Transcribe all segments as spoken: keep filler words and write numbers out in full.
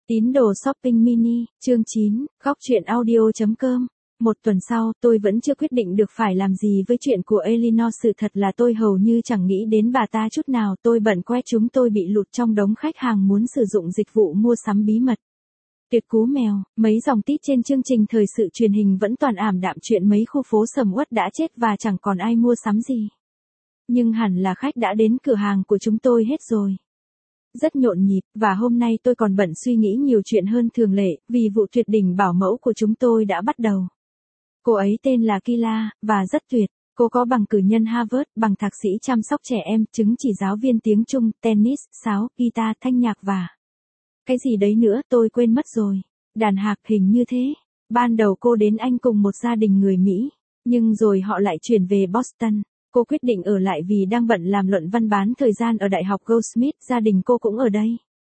Tín đồ shopping mini, chương chín, góc truyện audio.com. Một tuần sau, tôi vẫn chưa quyết định được phải làm gì với chuyện của Elinor. Sự thật là tôi hầu như chẳng nghĩ đến bà ta chút nào. Tôi bận quét chúng tôi bị lụt trong đống khách hàng muốn sử dụng dịch vụ mua sắm bí mật. Tuyệt cú mèo, mấy dòng tít trên chương trình thời sự truyền hình vẫn toàn ảm đạm chuyện mấy khu phố sầm uất đã chết và chẳng còn ai mua sắm gì. Nhưng hẳn là khách đã đến cửa hàng của chúng tôi hết rồi. Rất nhộn nhịp, và hôm nay tôi còn bận suy nghĩ nhiều chuyện hơn thường lệ, vì vụ tuyệt đỉnh bảo mẫu của chúng tôi đã bắt đầu. Cô ấy tên là Kila, và rất tuyệt. Cô có bằng cử nhân Harvard, bằng thạc sĩ chăm sóc trẻ em, chứng chỉ giáo viên tiếng Trung, tennis, sáo, guitar, thanh nhạc và... cái gì đấy nữa tôi quên mất rồi. Đàn hạc hình như thế. Ban đầu cô đến Anh cùng một gia đình người Mỹ, nhưng rồi họ lại chuyển về Boston. Cô quyết định ở lại vì đang bận làm luận văn bán thời gian ở Đại học Goldsmith, gia đình cô cũng ở đây.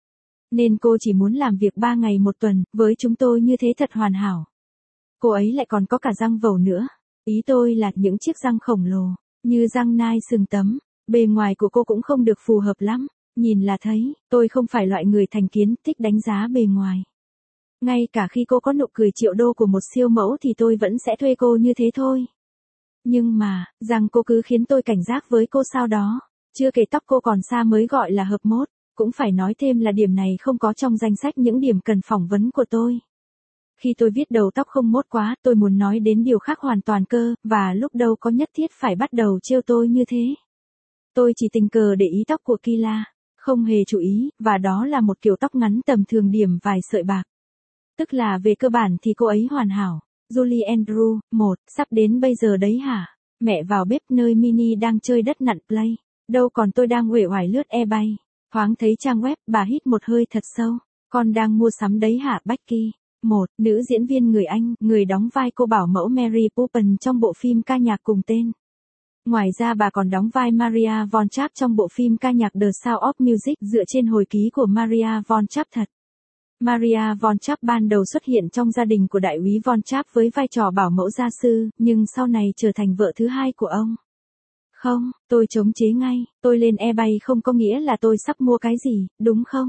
Nên cô chỉ muốn làm việc ba ngày một tuần, với chúng tôi như thế thật hoàn hảo. Cô ấy lại còn có cả răng vầu nữa. Ý tôi là những chiếc răng khổng lồ, như răng nai sừng tấm. Bề ngoài của cô cũng không được phù hợp lắm. Nhìn là thấy, tôi không phải loại người thành kiến thích đánh giá bề ngoài. Ngay cả khi cô có nụ cười triệu đô của một siêu mẫu thì tôi vẫn sẽ thuê cô như thế thôi. Nhưng mà, rằng cô cứ khiến tôi cảnh giác với cô sao đó. Chưa kể tóc cô còn xa mới gọi là hợp mốt. Cũng phải nói thêm là điểm này không có trong danh sách những điểm cần phỏng vấn của tôi. Khi tôi viết đầu tóc không mốt quá, tôi muốn nói đến điều khác hoàn toàn cơ, và lúc đâu có nhất thiết phải bắt đầu trêu tôi như thế. Tôi chỉ tình cờ để ý tóc của Kila, không hề chú ý, và đó là một kiểu tóc ngắn tầm thường điểm vài sợi bạc. Tức là về cơ bản thì cô ấy hoàn hảo. Julie Andrew, một, sắp đến bây giờ đấy hả? Mẹ vào bếp nơi Mini đang chơi đất nặn play. Đâu còn tôi đang uể oải lướt eBay. Thoáng thấy trang web, bà hít một hơi thật sâu. Con đang mua sắm đấy hả Becky? Một, nữ diễn viên người Anh, người đóng vai cô bảo mẫu Mary Poppins trong bộ phim ca nhạc cùng tên. Ngoài ra bà còn đóng vai Maria von Trapp trong bộ phim ca nhạc The Sound of Music dựa trên hồi ký của Maria von Trapp thật. Maria von Trapp ban đầu xuất hiện trong gia đình của đại úy von Trapp với vai trò bảo mẫu gia sư, nhưng sau này trở thành vợ thứ hai của ông. Không, tôi chống chế ngay, tôi lên eBay không có nghĩa là tôi sắp mua cái gì, đúng không?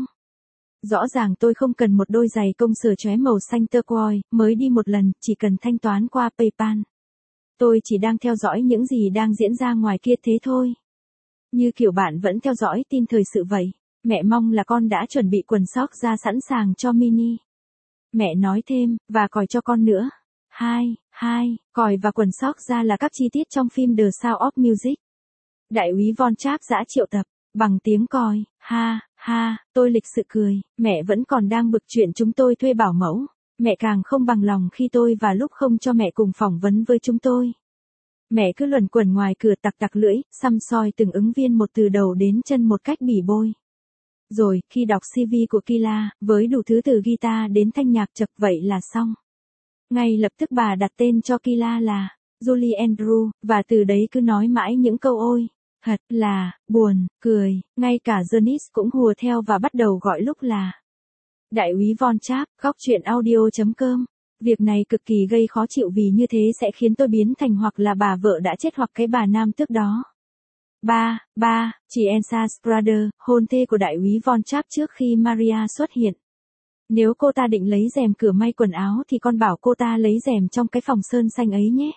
Rõ ràng tôi không cần một đôi giày công sở chóe màu xanh turquoise, mới đi một lần, chỉ cần thanh toán qua PayPal. Tôi chỉ đang theo dõi những gì đang diễn ra ngoài kia thế thôi. Như kiểu bạn vẫn theo dõi tin thời sự vậy. Mẹ mong là con đã chuẩn bị quần sóc ra sẵn sàng cho Mini. Mẹ nói thêm, và còi cho con nữa. Hai, hai, còi và quần sóc ra là các chi tiết trong phim The Sound of Music. Đại úy von Trapp giã triệu tập, bằng tiếng còi, ha, ha, tôi lịch sự cười, mẹ vẫn còn đang bực chuyện chúng tôi thuê bảo mẫu. Mẹ càng không bằng lòng khi tôi và lúc không cho mẹ cùng phỏng vấn với chúng tôi. Mẹ cứ luẩn quẩn ngoài cửa tặc tặc lưỡi, săm soi từng ứng viên một từ đầu đến chân một cách bỉ bôi. Rồi, khi đọc xê vê của Kila, với đủ thứ từ guitar đến thanh nhạc chập vậy là xong. Ngay lập tức bà đặt tên cho Kila là Julie Andrew, và từ đấy cứ nói mãi những câu ôi. Thật là, buồn, cười, ngay cả Janice cũng hùa theo và bắt đầu gọi lúc là Đại úy von Trapp, góc truyện audio.com. Việc này cực kỳ gây khó chịu vì như thế sẽ khiến tôi biến thành hoặc là bà vợ đã chết hoặc cái bà nam tước đó. Ba, ba, chị Elsa Sprader, hôn thê của đại úy von Trapp trước khi Maria xuất hiện. Nếu cô ta định lấy rèm cửa may quần áo thì con bảo cô ta lấy rèm trong cái phòng sơn xanh ấy nhé.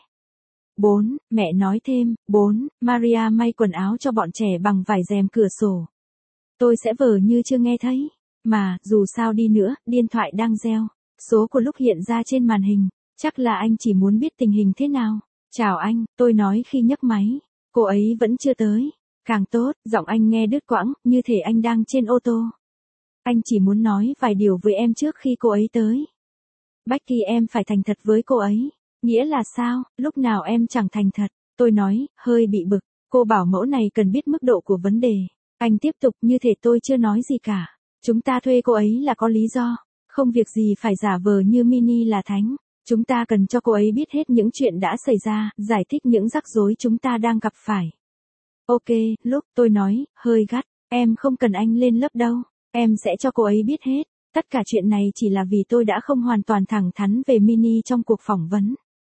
Bốn, mẹ nói thêm, bốn, Maria may quần áo cho bọn trẻ bằng vải rèm cửa sổ. Tôi sẽ vờ như chưa nghe thấy. Mà, dù sao đi nữa, điện thoại đang reo. Số của lúc hiện ra trên màn hình. Chắc là anh chỉ muốn biết tình hình thế nào. Chào anh, tôi nói khi nhấc máy. Cô ấy vẫn chưa tới. Càng tốt, giọng anh nghe đứt quãng, như thể anh đang trên ô tô. Anh chỉ muốn nói vài điều với em trước khi cô ấy tới. Becky, em phải thành thật với cô ấy. Nghĩa là sao, lúc nào em chẳng thành thật. Tôi nói, hơi bị bực. Cô bảo mẫu này cần biết mức độ của vấn đề. Anh tiếp tục như thể tôi chưa nói gì cả. Chúng ta thuê cô ấy là có lý do. Không việc gì phải giả vờ như Mini là thánh. Chúng ta cần cho cô ấy biết hết những chuyện đã xảy ra, giải thích những rắc rối chúng ta đang gặp phải. Ok, lúc tôi nói, hơi gắt, em không cần anh lên lớp đâu. Em sẽ cho cô ấy biết hết. Tất cả chuyện này chỉ là vì tôi đã không hoàn toàn thẳng thắn về Mini trong cuộc phỏng vấn.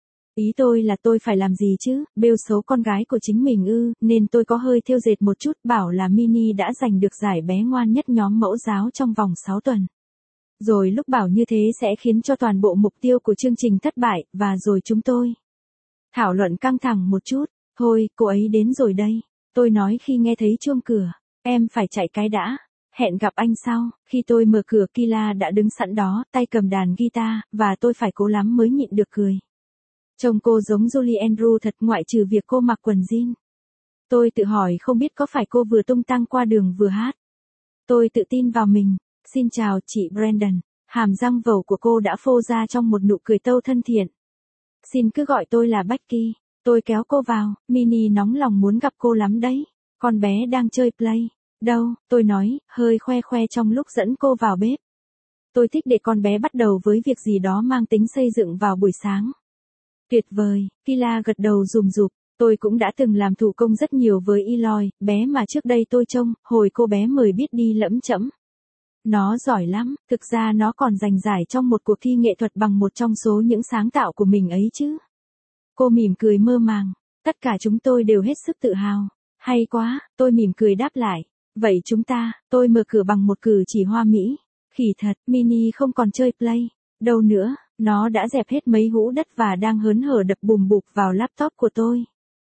Ý tôi là tôi phải làm gì chứ, bêu xấu con gái của chính mình ư, nên tôi có hơi thêu dệt một chút bảo là Mini đã giành được giải bé ngoan nhất nhóm mẫu giáo trong vòng sáu tuần. Rồi lúc bảo như thế sẽ khiến cho toàn bộ mục tiêu của chương trình thất bại, và rồi chúng tôi thảo luận căng thẳng một chút. Thôi, cô ấy đến rồi đây. Tôi nói khi nghe thấy chuông cửa. Em phải chạy cái đã. Hẹn gặp anh sau. Khi tôi mở cửa, Kyla đã đứng sẵn đó, tay cầm đàn guitar, và tôi phải cố lắm mới nhịn được cười. Trông cô giống Julie Andrews thật, ngoại trừ việc cô mặc quần jean. Tôi tự hỏi không biết có phải cô vừa tung tăng qua đường vừa hát. Tôi tự tin vào mình. Xin chào chị Brandon. Hàm răng vẩu của cô đã phô ra trong một nụ cười tâu thân thiện. Xin cứ gọi tôi là Becky. Tôi kéo cô vào. Minnie nóng lòng muốn gặp cô lắm đấy. Con bé đang chơi play. Đâu, tôi nói, hơi khoe khoe trong lúc dẫn cô vào bếp. Tôi thích để con bé bắt đầu với việc gì đó mang tính xây dựng vào buổi sáng. Tuyệt vời, Kyla gật đầu rùm rụp. Tôi cũng đã từng làm thủ công rất nhiều với Eloy, bé mà trước đây tôi trông, hồi cô bé mới biết đi lẫm chẫm. Nó giỏi lắm, thực ra nó còn giành giải trong một cuộc thi nghệ thuật bằng một trong số những sáng tạo của mình ấy chứ. Cô mỉm cười mơ màng, tất cả chúng tôi đều hết sức tự hào. Hay quá, tôi mỉm cười đáp lại. Vậy chúng ta, tôi mở cửa bằng một cử chỉ hoa mỹ. Khỉ thật, Minnie không còn chơi play. Đâu nữa, nó đã dẹp hết mấy hũ đất và đang hớn hở đập bùm bụp vào laptop của tôi.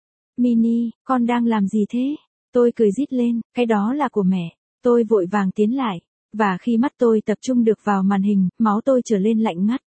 Minnie, con đang làm gì thế? Tôi cười rít lên, cái đó là của mẹ. Tôi vội vàng tiến lại. Và khi mắt tôi tập trung được vào màn hình, máu tôi trở lên lạnh ngắt.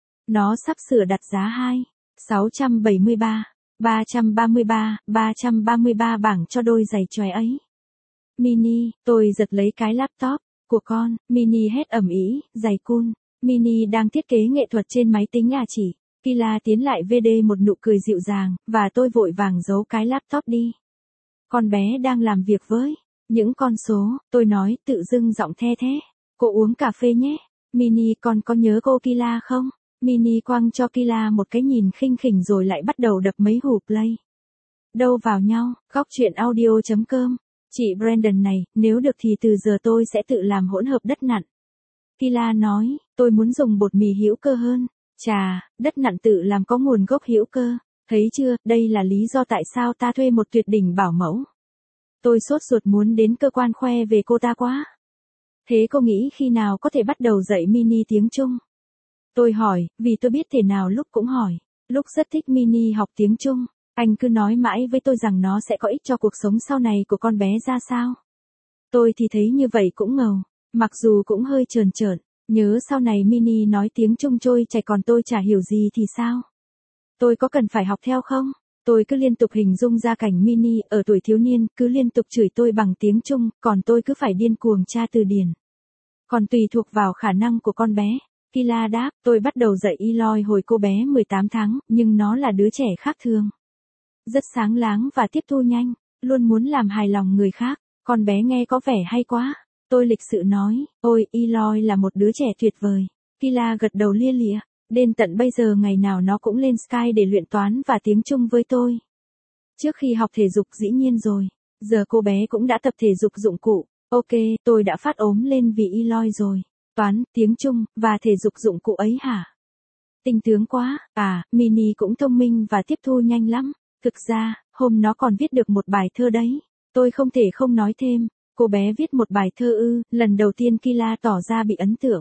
Nó sắp sửa đặt giá hai, sáu trăm bảy mươi ba, ba trăm ba mươi ba, ba trăm ba mươi ba bảng cho đôi giày chóe ấy. Minnie, tôi giật lấy cái laptop của con. Minnie hét ầm ĩ, giày cool. Minnie đang thiết kế nghệ thuật trên máy tính à chỉ. Kyla tiến lại vê đê một nụ cười dịu dàng, và tôi vội vàng giấu cái laptop đi. Con bé đang làm việc với những con số, tôi nói, tự dưng giọng the thế. Cô uống cà phê nhé. Minnie, con có nhớ cô Kyla không? Minnie quăng cho Kyla một cái nhìn khinh khỉnh rồi lại bắt đầu đập mấy hủ play. Đâu vào nhau, góc truyện audio chấm com. Chị Brandon này, nếu được thì từ giờ tôi sẽ tự làm hỗn hợp đất nặn. Kyla nói, tôi muốn dùng bột mì hữu cơ hơn. Chà, đất nặn tự làm có nguồn gốc hữu cơ. Thấy chưa, đây là lý do tại sao ta thuê một tuyệt đỉnh bảo mẫu. Tôi sốt ruột muốn đến cơ quan khoe về cô ta quá. Thế cô nghĩ khi nào có thể bắt đầu dạy Minnie tiếng Trung? Tôi hỏi, vì tôi biết thể nào lúc cũng hỏi. Lúc rất thích Minnie học tiếng Trung, anh cứ nói mãi với tôi rằng nó sẽ có ích cho cuộc sống sau này của con bé ra sao. Tôi thì thấy như vậy cũng ngầu, mặc dù cũng hơi trờn trợn. Nhớ sau này Minnie nói tiếng Trung trôi chảy còn tôi chả hiểu gì thì sao? Tôi có cần phải học theo không? Tôi cứ liên tục hình dung ra cảnh Minnie ở tuổi thiếu niên, cứ liên tục chửi tôi bằng tiếng Trung, còn tôi cứ phải điên cuồng tra từ điển. Còn tùy thuộc vào khả năng của con bé. Kyla đáp, tôi bắt đầu dạy Eloy hồi cô bé mười tám tháng, nhưng nó là đứa trẻ khác thường. Rất sáng láng và tiếp thu nhanh, luôn muốn làm hài lòng người khác. Con bé nghe có vẻ hay quá. Tôi lịch sự nói, ôi, Eloy là một đứa trẻ tuyệt vời. Kyla gật đầu lia lịa. Đến tận bây giờ ngày nào nó cũng lên Skype để luyện toán và tiếng Trung với tôi. Trước khi học thể dục dĩ nhiên rồi. Giờ cô bé cũng đã tập thể dục dụng cụ. Ok, tôi đã phát ốm lên vì Eloy rồi. Toán, tiếng Trung, và thể dục dụng cụ ấy hả? Tinh tướng quá. À, Minnie cũng thông minh và tiếp thu nhanh lắm. Thực ra, hôm nó còn viết được một bài thơ đấy. Tôi không thể không nói thêm. Cô bé viết một bài thơ ư, lần đầu tiên Kyla tỏ ra bị ấn tượng.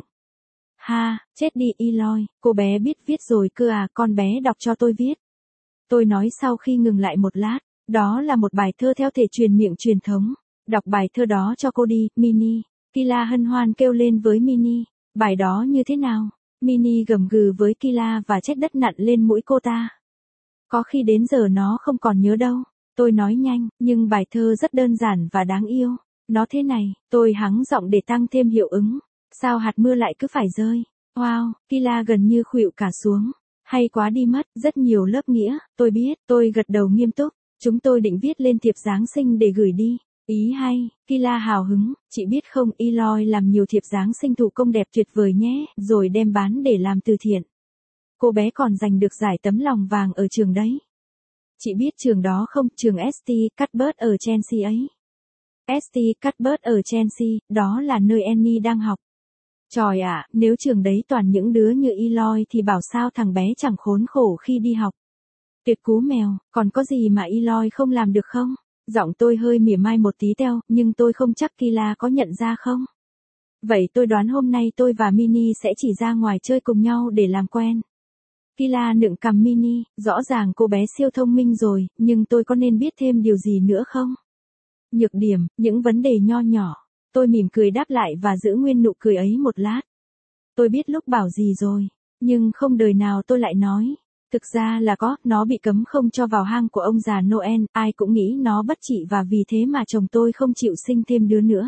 Ha, chết đi Eloy, cô bé biết viết rồi cơ à, con bé đọc cho tôi viết. Tôi nói sau khi ngừng lại một lát, đó là một bài thơ theo thể truyền miệng truyền thống. Đọc bài thơ đó cho cô đi, Minnie. Kyla hân hoan kêu lên với Minnie. Bài đó như thế nào? Minnie gầm gừ với Kyla và trét đất nặn lên mũi cô ta. Có khi đến giờ nó không còn nhớ đâu. Tôi nói nhanh, nhưng bài thơ rất đơn giản và đáng yêu. Nó thế này, tôi hắng giọng để tăng thêm hiệu ứng. Sao hạt mưa lại cứ phải rơi? Wow, Kyla gần như khuỵu cả xuống. Hay quá đi mất, rất nhiều lớp nghĩa, tôi biết, tôi gật đầu nghiêm túc. Chúng tôi định viết lên thiệp Giáng sinh để gửi đi. Ý hay, Kyla hào hứng, chị biết không, Eloy làm nhiều thiệp Giáng sinh thủ công đẹp tuyệt vời nhé, rồi đem bán để làm từ thiện. Cô bé còn giành được giải tấm lòng vàng ở trường đấy. Chị biết trường đó không, trường ét tê Cuthbert ở Chelsea ấy. ét tê Cuthbert ở Chelsea, đó là nơi Annie đang học. Trời ạ, nếu trường đấy toàn những đứa như Eloy thì bảo sao thằng bé chẳng khốn khổ khi đi học. Tuyệt cú mèo, còn có gì mà Eloy không làm được không? Giọng tôi hơi mỉa mai một tí teo, nhưng tôi không chắc Kyla có nhận ra không. Vậy tôi đoán hôm nay tôi và Mini sẽ chỉ ra ngoài chơi cùng nhau để làm quen. Kila nựng cằm Mini, rõ ràng cô bé siêu thông minh rồi, nhưng tôi có nên biết thêm điều gì nữa không? Nhược điểm, những vấn đề nho nhỏ. Tôi mỉm cười đáp lại và giữ nguyên nụ cười ấy một lát. Tôi biết lúc bảo gì rồi, nhưng không đời nào tôi lại nói. Thực ra là có, nó bị cấm không cho vào hang của ông già Noel, ai cũng nghĩ nó bất trị và vì thế mà chồng tôi không chịu sinh thêm đứa nữa.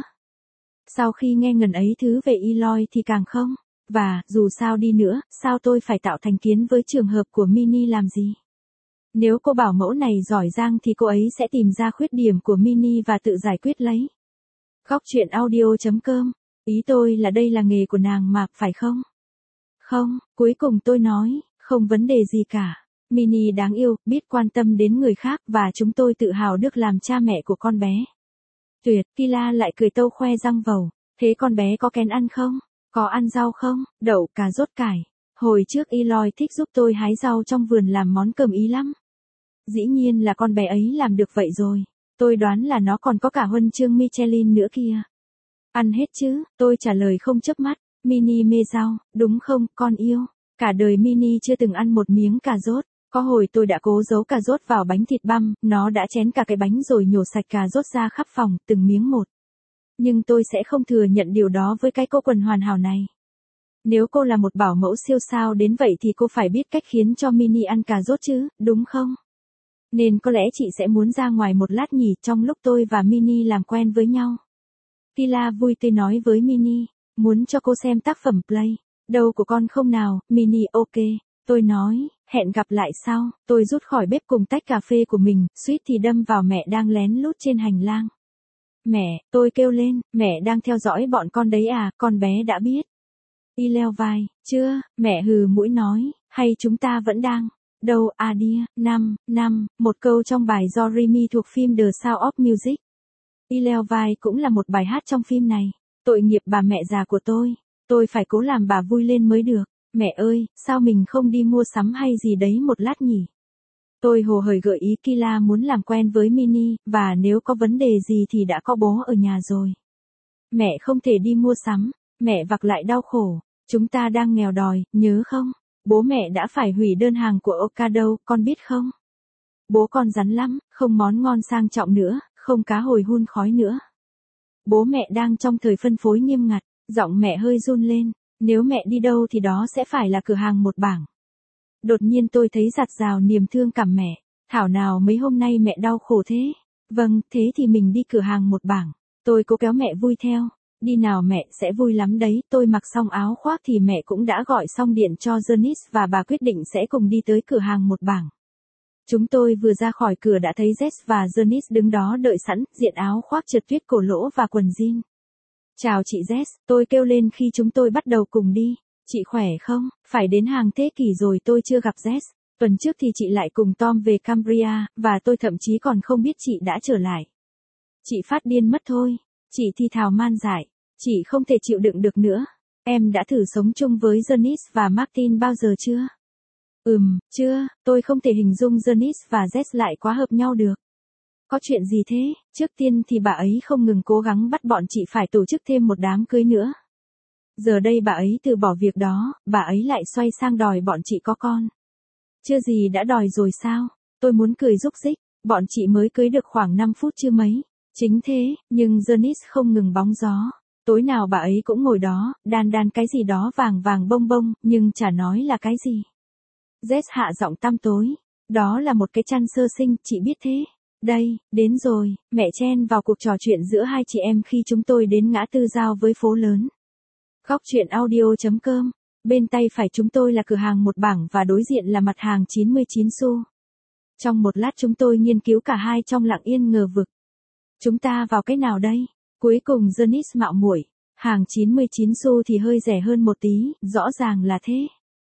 Sau khi nghe ngần ấy thứ về Eloy thì càng không. Và, dù sao đi nữa, sao tôi phải tạo thành kiến với trường hợp của Mini làm gì? Nếu cô bảo mẫu này giỏi giang thì cô ấy sẽ tìm ra khuyết điểm của Mini và tự giải quyết lấy. Góc chuyện audio chấm com. Ý tôi là đây là nghề của nàng mà, phải không? Không, cuối cùng tôi nói, không vấn đề gì cả. Mini đáng yêu, biết quan tâm đến người khác và chúng tôi tự hào được làm cha mẹ của con bé. Tuyệt, Kila lại cười tâu khoe răng vầu. Thế con bé có kén ăn không? Có ăn rau không? Đậu, cà rốt cải. Hồi trước Eloy thích giúp tôi hái rau trong vườn làm món cơm Ý lắm. Dĩ nhiên là con bé ấy làm được vậy rồi. Tôi đoán là nó còn có cả huân chương Michelin nữa kìa. Ăn hết chứ, tôi trả lời không chớp mắt. Mini mê rau, đúng không, con yêu? Cả đời Mini chưa từng ăn một miếng cà rốt. Có hồi tôi đã cố giấu cà rốt vào bánh thịt băm, nó đã chén cả cái bánh rồi nhổ sạch cà rốt ra khắp phòng, từng miếng một. Nhưng tôi sẽ không thừa nhận điều đó với cái cô quần hoàn hảo này. Nếu cô là một bảo mẫu siêu sao đến vậy thì cô phải biết cách khiến cho Mini ăn cà rốt chứ, đúng không? Nên có lẽ chị sẽ muốn ra ngoài một lát nhỉ, trong lúc tôi và Mini làm quen với nhau. Kila vui tươi nói với Mini, muốn cho cô xem tác phẩm play. Đâu của con không nào, Mini ok. Tôi nói, hẹn gặp lại sau. Tôi rút khỏi bếp cùng tách cà phê của mình, suýt thì đâm vào mẹ đang lén lút trên hành lang. Mẹ, tôi kêu lên, mẹ đang theo dõi bọn con đấy à, con bé đã biết. Y leo vai, chưa, mẹ hừ mũi nói, hay chúng ta vẫn đang. Đâu, à đia, năm, năm, một câu trong bài do Remy thuộc phim The Sound of Music. Y leo vai cũng là một bài hát trong phim này. Tội nghiệp bà mẹ già của tôi. Tôi phải cố làm bà vui lên mới được. Mẹ ơi, sao mình không đi mua sắm hay gì đấy một lát nhỉ? Tôi hồ hởi gợi ý Kila muốn làm quen với Mini, và nếu có vấn đề gì thì đã có bố ở nhà rồi. Mẹ không thể đi mua sắm, mẹ vặc lại đau khổ. Chúng ta đang nghèo đòi, nhớ không? Bố mẹ đã phải hủy đơn hàng của Ocado, con biết không? Bố con rắn lắm, không món ngon sang trọng nữa, không cá hồi hun khói nữa. Bố mẹ đang trong thời phân phối nghiêm ngặt, giọng mẹ hơi run lên. Nếu mẹ đi đâu thì đó sẽ phải là cửa hàng một bảng. Đột nhiên tôi thấy giạt rào niềm thương cảm mẹ. Thảo nào mấy hôm nay mẹ đau khổ thế. Vâng, thế thì mình đi cửa hàng một bảng. Tôi cố kéo mẹ vui theo. Đi nào mẹ, sẽ vui lắm đấy. Tôi mặc xong áo khoác thì mẹ cũng đã gọi xong điện cho Janice và bà quyết định sẽ cùng đi tới cửa hàng một bảng. Chúng tôi vừa ra khỏi cửa đã thấy Jess và Janice đứng đó đợi sẵn, diện áo khoác trượt tuyết cổ lỗ và quần jean. Chào chị Jess, tôi kêu lên khi chúng tôi bắt đầu cùng đi. Chị khỏe không? Phải đến hàng thế kỷ rồi tôi chưa gặp Jess. Tuần trước thì chị lại cùng Tom về Cambria, và tôi thậm chí còn không biết chị đã trở lại. Chị phát điên mất thôi. Chị thì thào man dại. Chị không thể chịu đựng được nữa. Em đã thử sống chung với Janice và Martin bao giờ chưa? Ừm, chưa, tôi không thể hình dung Janice và Jess lại quá hợp nhau được. Có chuyện gì thế? Trước tiên thì bà ấy không ngừng cố gắng bắt bọn chị phải tổ chức thêm một đám cưới nữa. Giờ đây bà ấy từ bỏ việc đó, bà ấy lại xoay sang đòi bọn chị có con. Chưa gì đã đòi rồi sao? Tôi muốn cười rúc rích, bọn chị mới cưới được khoảng năm phút chưa mấy. Chính thế, nhưng Janice không ngừng bóng gió. Tối nào bà ấy cũng ngồi đó, đan đan cái gì đó vàng vàng bông bông, nhưng chả nói là cái gì. Jess hạ giọng tăm tối. Đó là một cái chăn sơ sinh, chị biết thế. Đây, đến rồi, mẹ chen vào cuộc trò chuyện giữa hai chị em khi chúng tôi đến ngã tư giao với phố lớn. Góc chuyện audio chấm com. Bên tay phải chúng tôi là cửa hàng một bảng và đối diện là mặt hàng chín mươi chín xu. Trong một lát chúng tôi nghiên cứu cả hai trong lặng yên ngờ vực. Chúng ta vào cái nào đây? Cuối cùng Janice mạo muội. Hàng chín mươi chín xu thì hơi rẻ hơn một tí, rõ ràng là thế.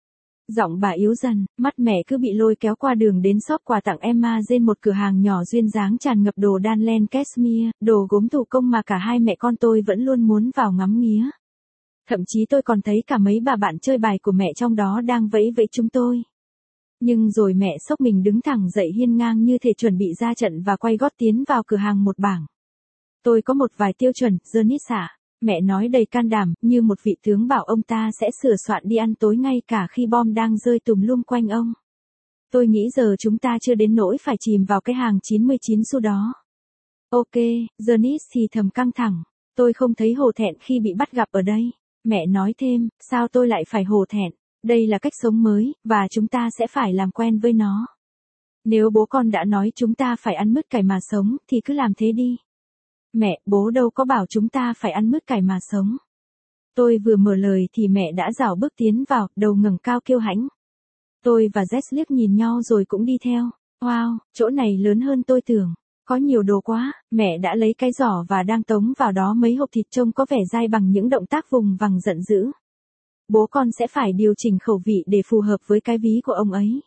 Giọng bà yếu dần, mắt mẹ cứ bị lôi kéo qua đường đến shop quà tặng Emma Jane, một cửa hàng nhỏ duyên dáng tràn ngập đồ đan len cashmere, đồ gốm thủ công mà cả hai mẹ con tôi vẫn luôn muốn vào ngắm nghía. Thậm chí tôi còn thấy cả mấy bà bạn chơi bài của mẹ trong đó đang vẫy vẫy chúng tôi. Nhưng rồi mẹ xốc mình đứng thẳng dậy hiên ngang như thể chuẩn bị ra trận và quay gót tiến vào cửa hàng một bảng. Tôi có một vài tiêu chuẩn, Janice ạ. Mẹ nói đầy can đảm, như một vị tướng bảo ông ta sẽ sửa soạn đi ăn tối ngay cả khi bom đang rơi tùm lum quanh ông. Tôi nghĩ giờ chúng ta chưa đến nỗi phải chìm vào cái hàng chín mươi chín xu đó. Ok, Janice thì thầm căng thẳng. Tôi không thấy hổ thẹn khi bị bắt gặp ở đây. Mẹ nói thêm, sao tôi lại phải hổ thẹn? Đây là cách sống mới, và chúng ta sẽ phải làm quen với nó. Nếu bố con đã nói chúng ta phải ăn mứt cải mà sống, thì cứ làm thế đi. Mẹ, bố đâu có bảo chúng ta phải ăn mứt cải mà sống. Tôi vừa mở lời thì mẹ đã rảo bước tiến vào, đầu ngẩng cao kiêu hãnh. Tôi và Jess liếc nhìn nhau rồi cũng đi theo. Wow, chỗ này lớn hơn tôi tưởng. Có nhiều đồ quá. Mẹ đã lấy cái giỏ và đang tống vào đó mấy hộp thịt trông có vẻ dai bằng những động tác vùng vằng giận dữ. Bố con sẽ phải điều chỉnh khẩu vị để phù hợp với cái ví của ông ấy.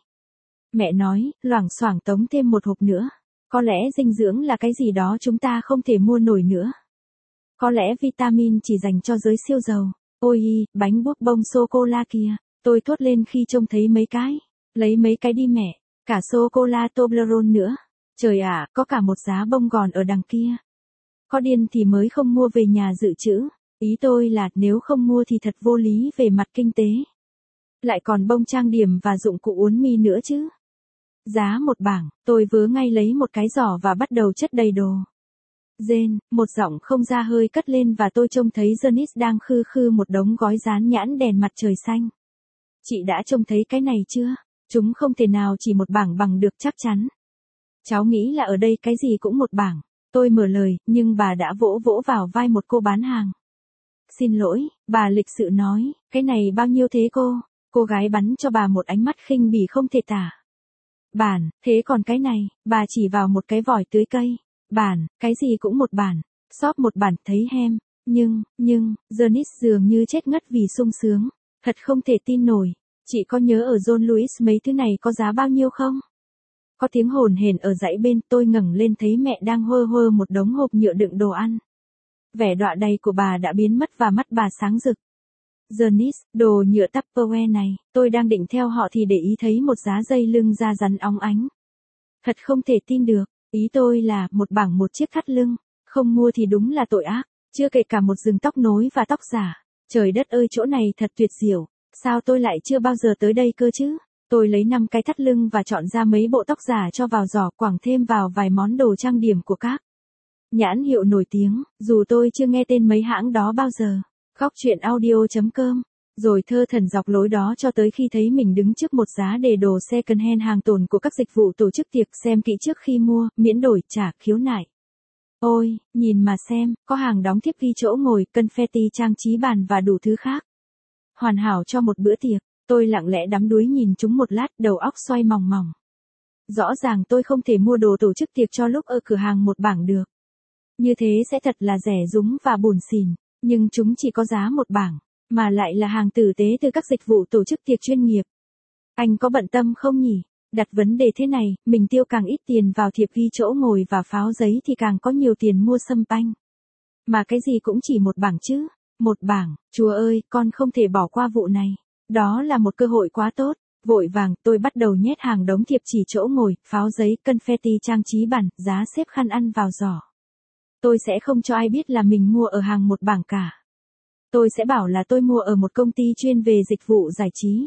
Mẹ nói, loảng xoảng tống thêm một hộp nữa. Có lẽ dinh dưỡng là cái gì đó chúng ta không thể mua nổi nữa. Có lẽ vitamin chỉ dành cho giới siêu giàu. Ôi, bánh bút bông sô-cô-la kìa. Tôi thốt lên khi trông thấy mấy cái. Lấy mấy cái đi mẹ. Cả sô-cô-la Toblerone nữa. Trời ạ, có cả một giá bông gòn ở đằng kia. Có điên thì mới không mua về nhà dự trữ. Ý tôi là nếu không mua thì thật vô lý về mặt kinh tế. Lại còn bông trang điểm và dụng cụ uốn mi nữa chứ. Giá một bảng, tôi vớ ngay lấy một cái giỏ và bắt đầu chất đầy đồ. Jane, một giọng không ra hơi cất lên và tôi trông thấy Janice đang khư khư một đống gói dán nhãn đèn mặt trời xanh. Chị đã trông thấy cái này chưa? Chúng không thể nào chỉ một bảng bằng được chắc chắn. Cháu nghĩ là ở đây cái gì cũng một bảng. Tôi mở lời, nhưng bà đã vỗ vỗ vào vai một cô bán hàng. Xin lỗi, bà lịch sự nói, cái này bao nhiêu thế cô? Cô gái bắn cho bà một ánh mắt khinh bỉ không thể tả. Bản, thế còn cái này, bà chỉ vào một cái vòi tưới cây. Bản, cái gì cũng một bản. Shop một bản, thấy hem. Nhưng, nhưng, Janice dường như chết ngất vì sung sướng. Thật không thể tin nổi. Chị có nhớ ở John Lewis mấy thứ này có giá bao nhiêu không? Có tiếng hồn hển ở dãy bên, tôi ngẩng lên thấy mẹ đang hơ hơ một đống hộp nhựa đựng đồ ăn. Vẻ đọa đầy của bà đã biến mất và mắt bà sáng rực. Janice, đồ nhựa Tupperware này, tôi đang định theo họ thì để ý thấy một giá dây lưng da rắn óng ánh. Thật không thể tin được, ý tôi là một bảng một chiếc thắt lưng, không mua thì đúng là tội ác, chưa kể cả một rừng tóc nối và tóc giả. Trời đất ơi, chỗ này thật tuyệt diệu, sao tôi lại chưa bao giờ tới đây cơ chứ? Tôi lấy năm cái thắt lưng và chọn ra mấy bộ tóc giả cho vào giỏ, quẳng thêm vào vài món đồ trang điểm của các nhãn hiệu nổi tiếng, dù tôi chưa nghe tên mấy hãng đó bao giờ. Góc truyện audio chấm com. Rồi thơ thẩn dọc lối đó cho tới khi thấy mình đứng trước một giá để đồ second hand hàng tồn của các dịch vụ tổ chức tiệc, xem kỹ trước khi mua, miễn đổi, trả, khiếu nại. Ôi, nhìn mà xem, có hàng đóng thiếp ghi chỗ ngồi, confetti trang trí bàn và đủ thứ khác. Hoàn hảo cho một bữa tiệc. Tôi lặng lẽ đắm đuối nhìn chúng một lát, đầu óc xoay mòng mòng. Rõ ràng tôi không thể mua đồ tổ chức tiệc cho lúc ở cửa hàng một bảng được. Như thế sẽ thật là rẻ rúng và buồn xỉn, nhưng chúng chỉ có giá một bảng, mà lại là hàng tử tế từ các dịch vụ tổ chức tiệc chuyên nghiệp. Anh có bận tâm không nhỉ? Đặt vấn đề thế này, mình tiêu càng ít tiền vào thiệp ghi chỗ ngồi và pháo giấy thì càng có nhiều tiền mua sâm panh. Mà cái gì cũng chỉ một bảng chứ. Một bảng, chúa ơi, con không thể bỏ qua vụ này. Đó là một cơ hội quá tốt. Vội vàng, tôi bắt đầu nhét hàng đống thiệp chỉ chỗ ngồi, pháo giấy, confetti trang trí bàn, giá xếp khăn ăn vào giỏ. Tôi sẽ không cho ai biết là mình mua ở hàng một bảng cả. Tôi sẽ bảo là tôi mua ở một công ty chuyên về dịch vụ giải trí.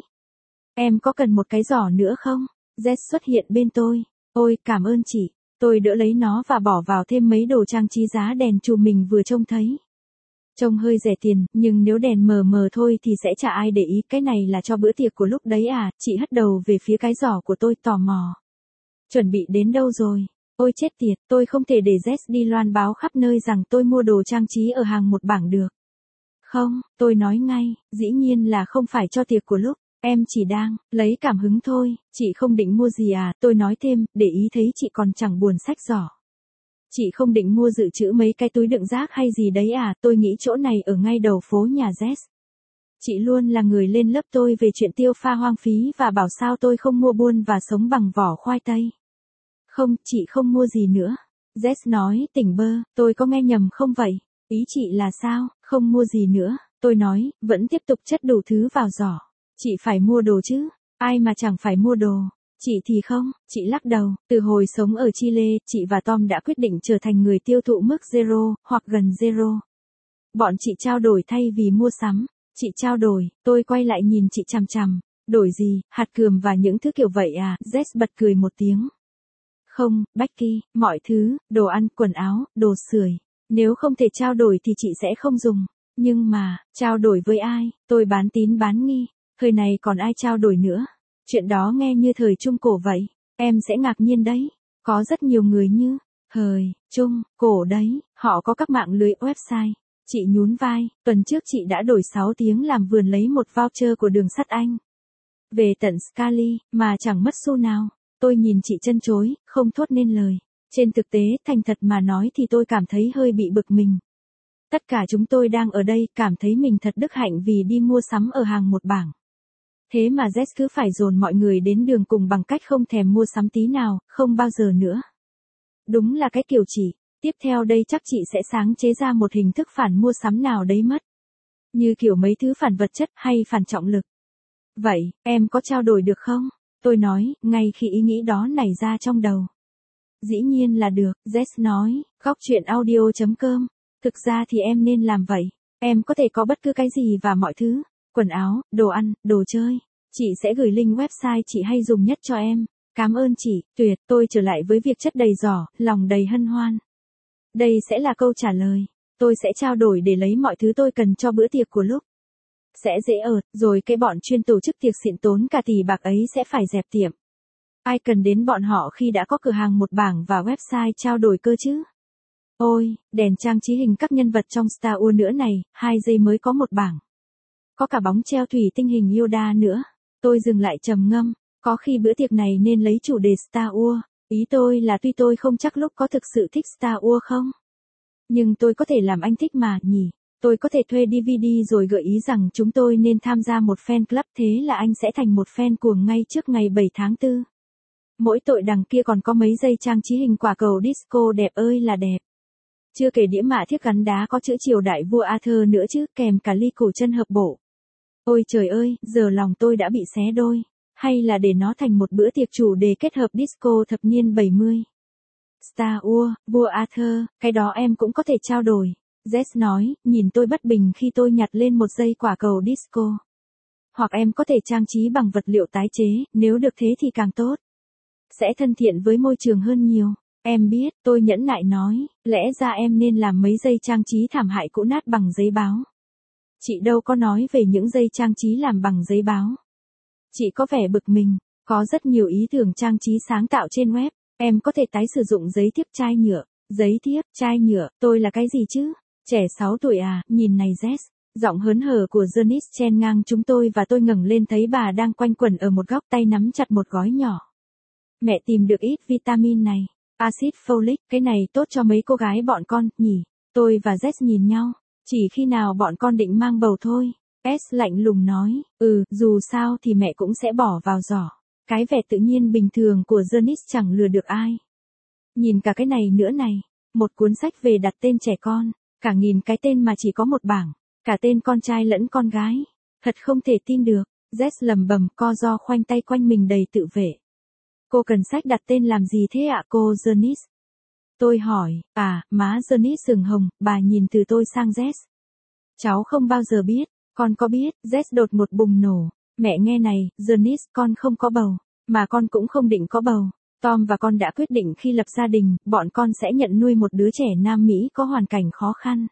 Em có cần một cái giỏ nữa không? Jess xuất hiện bên tôi. Ôi, cảm ơn chị. Tôi đỡ lấy nó và bỏ vào thêm mấy đồ trang trí giá đèn chùm mình vừa trông thấy. Trông hơi rẻ tiền, nhưng nếu đèn mờ mờ thôi thì sẽ chả ai để ý. Cái này là cho bữa tiệc của lúc đấy à? Chị hất đầu về phía cái giỏ của tôi tò mò. Chuẩn bị đến đâu rồi? Ôi chết tiệt, tôi không thể để Jess đi loan báo khắp nơi rằng tôi mua đồ trang trí ở hàng một bảng được. Không, tôi nói ngay, dĩ nhiên là không phải cho tiệc của lúc. Em chỉ đang lấy cảm hứng thôi. Chị không định mua gì à? Tôi nói thêm, để ý thấy chị còn chẳng buồn xách giỏ. Chị không định mua dự trữ mấy cái túi đựng rác hay gì đấy à? Tôi nghĩ chỗ này ở ngay đầu phố nhà Jess. Chị luôn là người lên lớp tôi về chuyện tiêu pha hoang phí và bảo sao tôi không mua buôn và sống bằng vỏ khoai tây. Không, chị không mua gì nữa. Jess nói, tỉnh bơ, tôi có nghe nhầm không vậy? Ý chị là sao, không mua gì nữa? Tôi nói, vẫn tiếp tục chất đủ thứ vào giỏ. Chị phải mua đồ chứ, ai mà chẳng phải mua đồ. Chị thì không, chị lắc đầu, từ hồi sống ở Chile, chị và Tom đã quyết định trở thành người tiêu thụ mức zero, hoặc gần zero. Bọn chị trao đổi thay vì mua sắm. Chị trao đổi, tôi quay lại nhìn chị chằm chằm. Đổi gì, hạt cườm và những thứ kiểu vậy à? Jess bật cười một tiếng. Không, Becky, mọi thứ, đồ ăn, quần áo, đồ sưởi. Nếu không thể trao đổi thì chị sẽ không dùng. Nhưng mà, trao đổi với ai? Tôi bán tín bán nghi. Thời này còn ai trao đổi nữa? Chuyện đó nghe như thời Trung Cổ vậy. Em sẽ ngạc nhiên đấy. Có rất nhiều người như, thời, Trung, Cổ đấy. Họ có các mạng lưới website. Chị nhún vai, tuần trước chị đã đổi sáu tiếng làm vườn lấy một voucher của đường sắt Anh. Về tận Scali, mà chẳng mất xu nào. Tôi nhìn chị chân chối, không thốt nên lời. Trên thực tế, thành thật mà nói thì tôi cảm thấy hơi bị bực mình. Tất cả chúng tôi đang ở đây cảm thấy mình thật đức hạnh vì đi mua sắm ở hàng một bảng. Thế mà Jess cứ phải dồn mọi người đến đường cùng bằng cách không thèm mua sắm tí nào, không bao giờ nữa. Đúng là cái kiểu chỉ, tiếp theo đây chắc chị sẽ sáng chế ra một hình thức phản mua sắm nào đấy mất. Như kiểu mấy thứ phản vật chất hay phản trọng lực. Vậy, em có trao đổi được không? Tôi nói, ngay khi ý nghĩ đó nảy ra trong đầu. Dĩ nhiên là được, Jess nói, góc chuyện audio chấm com. Thực ra thì em nên làm vậy. Em có thể có bất cứ cái gì và mọi thứ. Quần áo, đồ ăn, đồ chơi. Chị sẽ gửi link website chị hay dùng nhất cho em. Cảm ơn chị, tuyệt. Tôi trở lại với việc chất đầy giỏ, lòng đầy hân hoan. Đây sẽ là câu trả lời. Tôi sẽ trao đổi để lấy mọi thứ tôi cần cho bữa tiệc của lúc. Sẽ dễ ợt, rồi cái bọn chuyên tổ chức tiệc xịn tốn cả tỷ bạc ấy sẽ phải dẹp tiệm. Ai cần đến bọn họ khi đã có cửa hàng một bảng và website trao đổi cơ chứ? Ôi, đèn trang trí hình các nhân vật trong Star Wars nữa này, hai giây mới có một bảng. Có cả bóng treo thủy tinh hình Yoda nữa. Tôi dừng lại trầm ngâm, có khi bữa tiệc này nên lấy chủ đề Star Wars. Ý tôi là tuy tôi không chắc lúc có thực sự thích Star Wars không. Nhưng tôi có thể làm anh thích mà, nhỉ? Tôi có thể thuê đê vê đê rồi gợi ý rằng chúng tôi nên tham gia một fan club, thế là anh sẽ thành một fan cuồng ngay trước ngày bảy tháng tư. Mỗi tội đằng kia còn có mấy dây trang trí hình quả cầu disco đẹp ơi là đẹp. Chưa kể đĩa mạ thiếc gắn đá có chữ triều đại vua Arthur nữa chứ, kèm cả ly cổ chân hợp bổ. Ôi trời ơi, giờ lòng tôi đã bị xé đôi. Hay là để nó thành một bữa tiệc chủ đề kết hợp disco thập niên bảy mươi. Star Wars, vua Arthur, cái đó em cũng có thể trao đổi. Jess nói, nhìn tôi bất bình khi tôi nhặt lên một dây quả cầu disco. Hoặc em có thể trang trí bằng vật liệu tái chế, nếu được thế thì càng tốt. Sẽ thân thiện với môi trường hơn nhiều. Em biết, tôi nhẫn nại nói, lẽ ra em nên làm mấy dây trang trí thảm hại cũ nát bằng giấy báo. Chị đâu có nói về những dây trang trí làm bằng giấy báo. Chị có vẻ bực mình, có rất nhiều ý tưởng trang trí sáng tạo trên web. Em có thể tái sử dụng giấy thiếp chai nhựa. Giấy thiếp, chai nhựa, tôi là cái gì chứ? Trẻ sáu tuổi à, nhìn này Jess. Giọng hớn hở của Janice chen ngang chúng tôi và tôi ngẩng lên thấy bà đang quanh quẩn ở một góc, tay nắm chặt một gói nhỏ. Mẹ tìm được ít vitamin này. Acid folic, cái này tốt cho mấy cô gái bọn con, nhỉ? Tôi và Jess nhìn nhau. Chỉ khi nào bọn con định mang bầu thôi. S lạnh lùng nói, ừ, dù sao thì mẹ cũng sẽ bỏ vào giỏ. Cái vẻ tự nhiên bình thường của Janice chẳng lừa được ai. Nhìn cả cái này nữa này. Một cuốn sách về đặt tên trẻ con. Cả nghìn cái tên mà chỉ có một bảng. Cả tên con trai lẫn con gái. Thật không thể tin được. Jess lầm bầm co ro khoanh tay quanh mình đầy tự vệ. Cô cần sách đặt tên làm gì thế ạ cô Janice? Tôi hỏi, à, má Janice sừng hồng, bà nhìn từ tôi sang Jess. Cháu không bao giờ biết, con có biết, Jess đột một bùng nổ. Mẹ nghe này, Janice, con không có bầu, mà con cũng không định có bầu. Tom và con đã quyết định khi lập gia đình, bọn con sẽ nhận nuôi một đứa trẻ Nam Mỹ có hoàn cảnh khó khăn.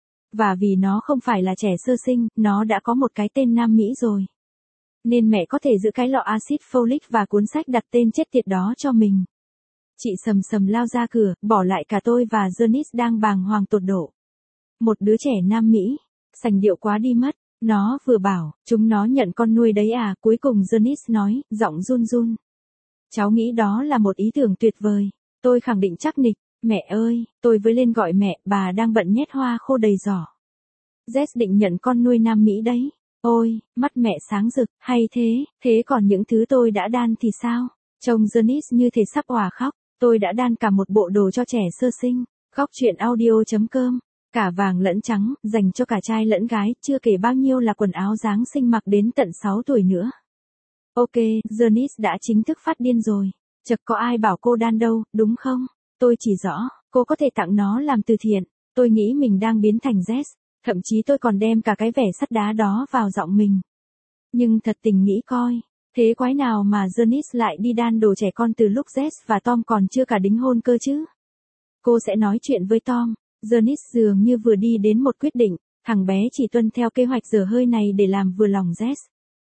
Và vì nó không phải là trẻ sơ sinh, nó đã có một cái tên Nam Mỹ rồi. Nên mẹ có thể giữ cái lọ axit folic và cuốn sách đặt tên chết tiệt đó cho mình. Chị sầm sầm lao ra cửa, bỏ lại cả tôi và Janice đang bàng hoàng tột độ. Một đứa trẻ Nam Mỹ, sành điệu quá đi mất. Nó vừa bảo, chúng nó nhận con nuôi đấy à, cuối cùng Janice nói, giọng run run. Cháu nghĩ đó là một ý tưởng tuyệt vời. Tôi khẳng định chắc nịch, mẹ ơi, tôi với lên gọi mẹ, bà đang bận nhét hoa khô đầy giỏ. Jess định nhận con nuôi Nam Mỹ đấy. Ôi, mắt mẹ sáng rực, hay thế, thế còn những thứ tôi đã đan thì sao? Trông Janice như thể sắp òa khóc, tôi đã đan cả một bộ đồ cho trẻ sơ sinh. Góc chuyện audio chấm com, cả vàng lẫn trắng, dành cho cả trai lẫn gái, chưa kể bao nhiêu là quần áo Giáng sinh mặc đến tận sáu tuổi nữa. Ok, Janice đã chính thức phát điên rồi. Chật có ai bảo cô đan đâu, đúng không? Tôi chỉ rõ, cô có thể tặng nó làm từ thiện. Tôi nghĩ mình đang biến thành Jess. Thậm chí tôi còn đem cả cái vẻ sắt đá đó vào giọng mình. Nhưng thật tình nghĩ coi, thế quái nào mà Janice lại đi đan đồ trẻ con từ lúc Jess và Tom còn chưa cả đính hôn cơ chứ? Cô sẽ nói chuyện với Tom. Janice dường như vừa đi đến một quyết định, thằng bé chỉ tuân theo kế hoạch dở hơi này để làm vừa lòng Jess.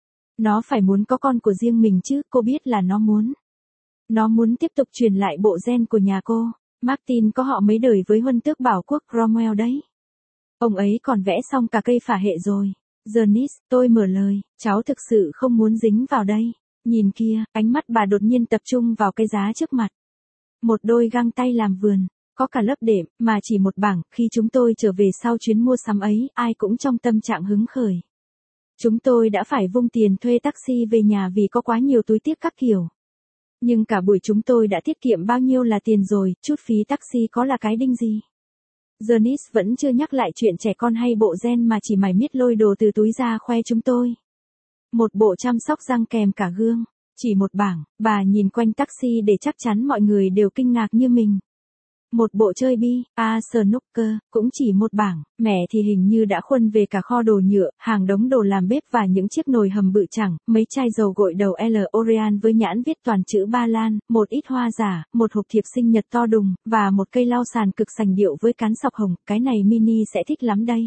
Nó phải muốn có con của riêng mình chứ, cô biết là nó muốn. Nó muốn tiếp tục truyền lại bộ gen của nhà cô. Martin có họ mấy đời với huân tước bảo quốc Cromwell đấy. Ông ấy còn vẽ xong cả cây phả hệ rồi. Janice, tôi mở lời, cháu thực sự không muốn dính vào đây. Nhìn kia, ánh mắt bà đột nhiên tập trung vào cái giá trước mặt. Một đôi găng tay làm vườn, có cả lớp đệm, mà chỉ một bảng. Khi chúng tôi trở về sau chuyến mua sắm ấy, ai cũng trong tâm trạng hứng khởi. Chúng tôi đã phải vung tiền thuê taxi về nhà vì có quá nhiều túi tiếc các kiểu. Nhưng cả buổi chúng tôi đã tiết kiệm bao nhiêu là tiền rồi, chút phí taxi có là cái đinh gì. Janice vẫn chưa nhắc lại chuyện trẻ con hay bộ gen mà chỉ mải miết lôi đồ từ túi ra khoe chúng tôi. Một bộ chăm sóc răng kèm cả gương, chỉ một bảng, bà nhìn quanh taxi để chắc chắn mọi người đều kinh ngạc như mình. Một bộ chơi bi, a snooker, cũng chỉ một bảng, mẹ thì hình như đã khuân về cả kho đồ nhựa, hàng đống đồ làm bếp và những chiếc nồi hầm bự chẳng, mấy chai dầu gội đầu L Oreal với nhãn viết toàn chữ Ba Lan, một ít hoa giả, một hộp thiệp sinh nhật to đùng, và một cây lau sàn cực sành điệu với cán sọc hồng, cái này Mini sẽ thích lắm đây.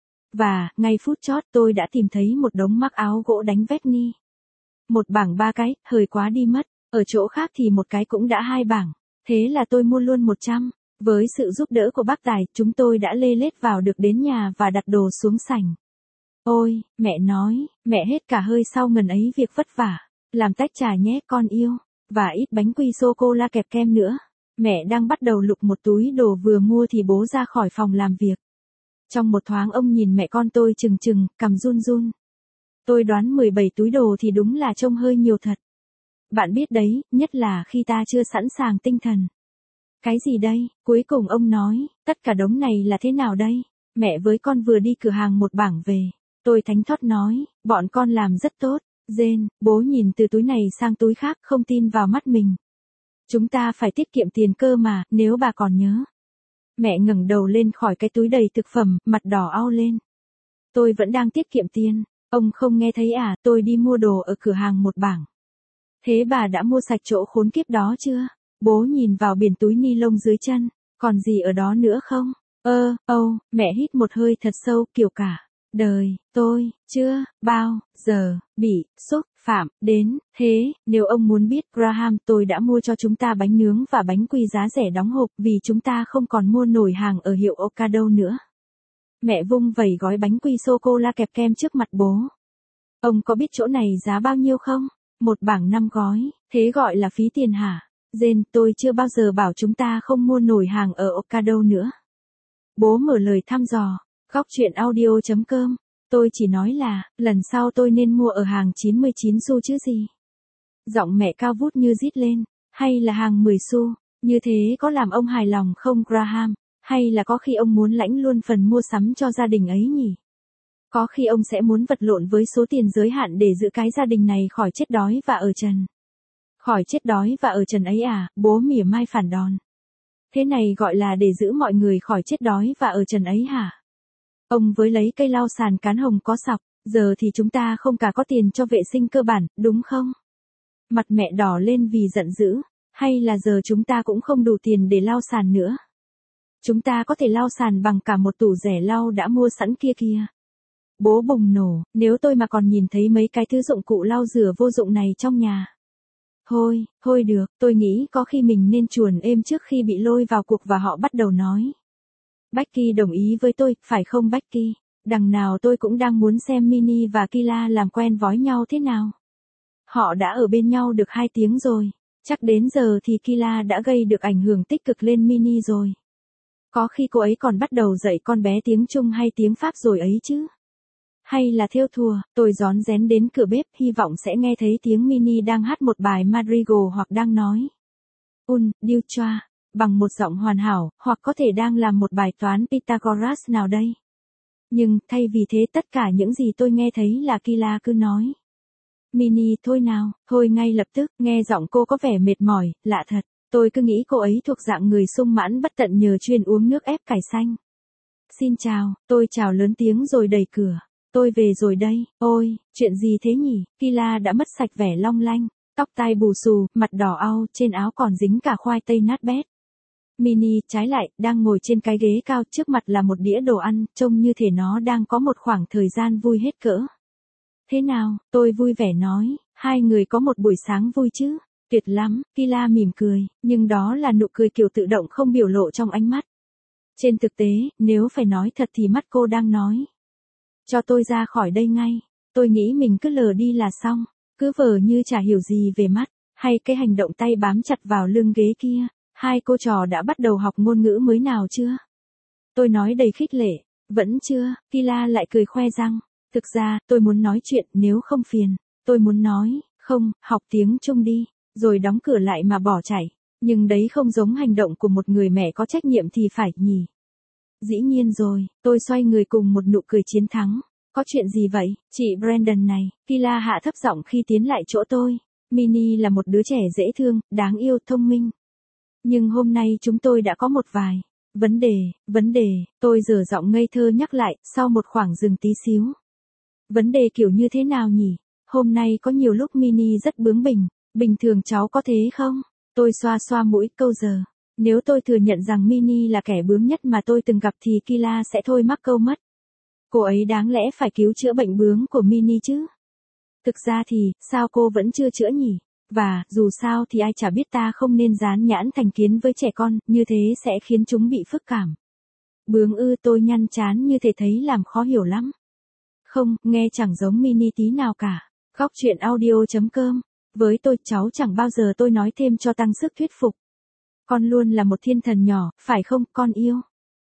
Và, ngay phút chót tôi đã tìm thấy một đống mác áo gỗ đánh vét ni. Một bảng ba cái, hơi quá đi mất, ở chỗ khác thì một cái cũng đã hai bảng. Thế là tôi mua luôn một trăm. Với sự giúp đỡ của bác Tài, chúng tôi đã lê lết vào được đến nhà và đặt đồ xuống sảnh. Ôi, mẹ nói, mẹ hết cả hơi sau ngần ấy việc vất vả. Làm tách trà nhé con yêu. Và ít bánh quy sô-cô-la kẹp kem nữa. Mẹ đang bắt đầu lục một túi đồ vừa mua thì bố ra khỏi phòng làm việc. Trong một thoáng ông nhìn mẹ con tôi chừng chừng, cằm run run. Tôi đoán mười bảy túi đồ thì đúng là trông hơi nhiều thật. Bạn biết đấy, nhất là khi ta chưa sẵn sàng tinh thần. Cái gì đây? Cuối cùng ông nói, tất cả đống này là thế nào đây? Mẹ với con vừa đi cửa hàng một bảng về. Tôi thánh thót nói, bọn con làm rất tốt. Jane, bố nhìn từ túi này sang túi khác không tin vào mắt mình. Chúng ta phải tiết kiệm tiền cơ mà, nếu bà còn nhớ. Mẹ ngẩng đầu lên khỏi cái túi đầy thực phẩm, mặt đỏ au lên. Tôi vẫn đang tiết kiệm tiền. Ông không nghe thấy à, tôi đi mua đồ ở cửa hàng một bảng. Thế bà đã mua sạch chỗ khốn kiếp đó chưa? Bố nhìn vào biển túi ni lông dưới chân, còn gì ở đó nữa không? Ơ, âu, mẹ hít một hơi thật sâu kiểu cả. Đời, tôi, chưa, bao, giờ, bị, xúc, phạm, đến, thế, nếu ông muốn biết Graham tôi đã mua cho chúng ta bánh nướng và bánh quy giá rẻ đóng hộp vì chúng ta không còn mua nổi hàng ở hiệu Ocado nữa. Mẹ vung vẩy gói bánh quy sô-cô-la kẹp kem trước mặt bố. Ông có biết chỗ này giá bao nhiêu không? Một bảng năm gói, thế gọi là phí tiền hả? Jane, tôi chưa bao giờ bảo chúng ta không mua nổi hàng ở Ocado nữa. Bố mở lời thăm dò, góc chuyện audio chấm com. Tôi chỉ nói là, lần sau tôi nên mua ở hàng chín mươi chín xu chứ gì. Giọng mẹ cao vút như rít lên, hay là hàng mười xu, như thế có làm ông hài lòng không Graham, hay là có khi ông muốn lãnh luôn phần mua sắm cho gia đình ấy nhỉ? Có khi ông sẽ muốn vật lộn với số tiền giới hạn để giữ cái gia đình này khỏi chết đói và ở trần. Khỏi chết đói và ở trần ấy à, bố mỉa mai phản đòn. Thế này gọi là để giữ mọi người khỏi chết đói và ở trần ấy hả? Ông với lấy cây lau sàn cán hồng có sọc, giờ thì chúng ta không cả có tiền cho vệ sinh cơ bản, đúng không? Mặt mẹ đỏ lên vì giận dữ, hay là giờ chúng ta cũng không đủ tiền để lau sàn nữa? Chúng ta có thể lau sàn bằng cả một tủ rẻ lau đã mua sẵn kia kìa. Bố bùng nổ, nếu tôi mà còn nhìn thấy mấy cái thứ dụng cụ lau rửa vô dụng này trong nhà. Thôi, thôi được, tôi nghĩ có khi mình nên chuồn êm trước khi bị lôi vào cuộc và họ bắt đầu nói. Becky đồng ý với tôi, phải không Becky? Đằng nào tôi cũng đang muốn xem Mini và Kila làm quen vói nhau thế nào. Họ đã ở bên nhau được hai tiếng rồi, chắc đến giờ thì Kila đã gây được ảnh hưởng tích cực lên Mini rồi. Có khi cô ấy còn bắt đầu dạy con bé tiếng Trung hay tiếng Pháp rồi ấy chứ. Hay là thêu thùa, tôi rón rén đến cửa bếp hy vọng sẽ nghe thấy tiếng Mini đang hát một bài Madrigal hoặc đang nói Un, điêu choa, bằng một giọng hoàn hảo, hoặc có thể đang làm một bài toán Pythagoras nào đây. Nhưng, thay vì thế tất cả những gì tôi nghe thấy là Kila cứ nói. Mini thôi nào, thôi ngay lập tức, nghe giọng cô có vẻ mệt mỏi, lạ thật. Tôi cứ nghĩ cô ấy thuộc dạng người sung mãn bất tận nhờ chuyên uống nước ép cải xanh. Xin chào, tôi chào lớn tiếng rồi đẩy cửa. Tôi về rồi đây, ôi, chuyện gì thế nhỉ? Kila đã mất sạch vẻ long lanh, tóc tai bù xù, mặt đỏ au, trên áo còn dính cả khoai tây nát bét. Mini, trái lại, đang ngồi trên cái ghế cao, trước mặt là một đĩa đồ ăn, trông như thể nó đang có một khoảng thời gian vui hết cỡ. Thế nào, tôi vui vẻ nói, hai người có một buổi sáng vui chứ? Tuyệt lắm, Kila mỉm cười, nhưng đó là nụ cười kiểu tự động không biểu lộ trong ánh mắt. Trên thực tế, nếu phải nói thật thì mắt cô đang nói. Cho tôi ra khỏi đây ngay. Tôi nghĩ mình cứ lờ đi là xong, cứ vờ như chả hiểu gì về mắt, hay cái hành động tay bám chặt vào lưng ghế kia. Hai cô trò đã bắt đầu học ngôn ngữ mới nào chưa? Tôi nói đầy khích lệ. Vẫn chưa, Kila lại cười khoe răng. Thực ra, tôi muốn nói chuyện nếu không phiền. Tôi muốn nói, không, học tiếng Trung đi, rồi đóng cửa lại mà bỏ chạy. Nhưng đấy không giống hành động của một người mẹ có trách nhiệm thì phải nhỉ. Dĩ nhiên rồi, tôi xoay người cùng một nụ cười chiến thắng. Có chuyện gì vậy, chị Brandon này? Kila hạ thấp giọng khi tiến lại chỗ tôi. Mini là một đứa trẻ dễ thương, đáng yêu, thông minh. Nhưng hôm nay chúng tôi đã có một vài vấn đề, vấn đề, tôi dở giọng ngây thơ nhắc lại, sau một khoảng dừng tí xíu. Vấn đề kiểu như thế nào nhỉ? Hôm nay có nhiều lúc Mini rất bướng bỉnh, bình thường cháu có thế không? Tôi xoa xoa mũi, câu giờ. Nếu tôi thừa nhận rằng Mini là kẻ bướng nhất mà tôi từng gặp thì Kila sẽ thôi mắc câu mất. Cô ấy đáng lẽ phải cứu chữa bệnh bướng của Mini chứ? Thực ra thì, sao cô vẫn chưa chữa nhỉ? Và, dù sao thì ai chả biết ta không nên dán nhãn thành kiến với trẻ con, như thế sẽ khiến chúng bị phức cảm. Bướng ư, tôi nhăn chán như thể thấy làm khó hiểu lắm. Không, nghe chẳng giống Mini tí nào cả. Góc truyện audio chấm com. Với tôi, cháu chẳng bao giờ tôi nói thêm cho tăng sức thuyết phục. Con luôn là một thiên thần nhỏ, phải không, con yêu?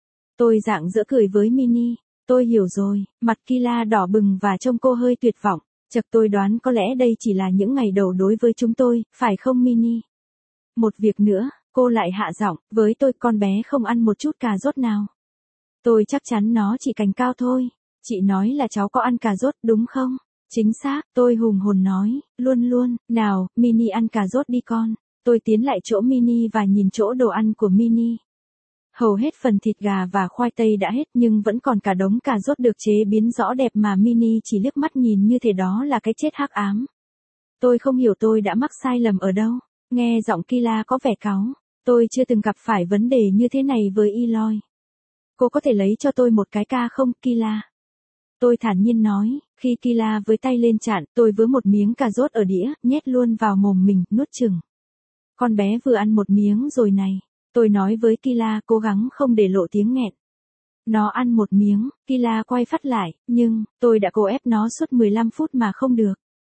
Tôi rạng rỡ cười với Mini. Tôi hiểu rồi, mặt Kila đỏ bừng và trông cô hơi tuyệt vọng. Chật, tôi đoán có lẽ đây chỉ là những ngày đầu đối với chúng tôi, phải không Mini? Một việc nữa, cô lại hạ giọng, với tôi con bé không ăn một chút cà rốt nào. Tôi chắc chắn nó chỉ cành cao thôi. Chị nói là cháu có ăn cà rốt đúng không? Chính xác, tôi hùng hồn nói, luôn luôn, nào, Mini ăn cà rốt đi con. Tôi tiến lại chỗ Mini và nhìn chỗ đồ ăn của Mini. Hầu hết phần thịt gà và khoai tây đã hết nhưng vẫn còn cả đống cà rốt được chế biến rõ đẹp mà Mini chỉ liếc mắt nhìn như thế đó là cái chết hắc ám. Tôi không hiểu tôi đã mắc sai lầm ở đâu. Nghe giọng Kila có vẻ cáu. Tôi chưa từng gặp phải vấn đề như thế này với Eloy. Cô có thể lấy cho tôi một cái ca không, Kila? Tôi thản nhiên nói, khi Kila với tay lên chạn, tôi vớ một miếng cà rốt ở đĩa, nhét luôn vào mồm mình, nuốt chừng. Con bé vừa ăn một miếng rồi này. Tôi nói với Kila, cố gắng không để lộ tiếng nghẹn. Nó ăn một miếng, Kila quay phát lại, nhưng, tôi đã cố ép nó suốt mười lăm phút mà không được.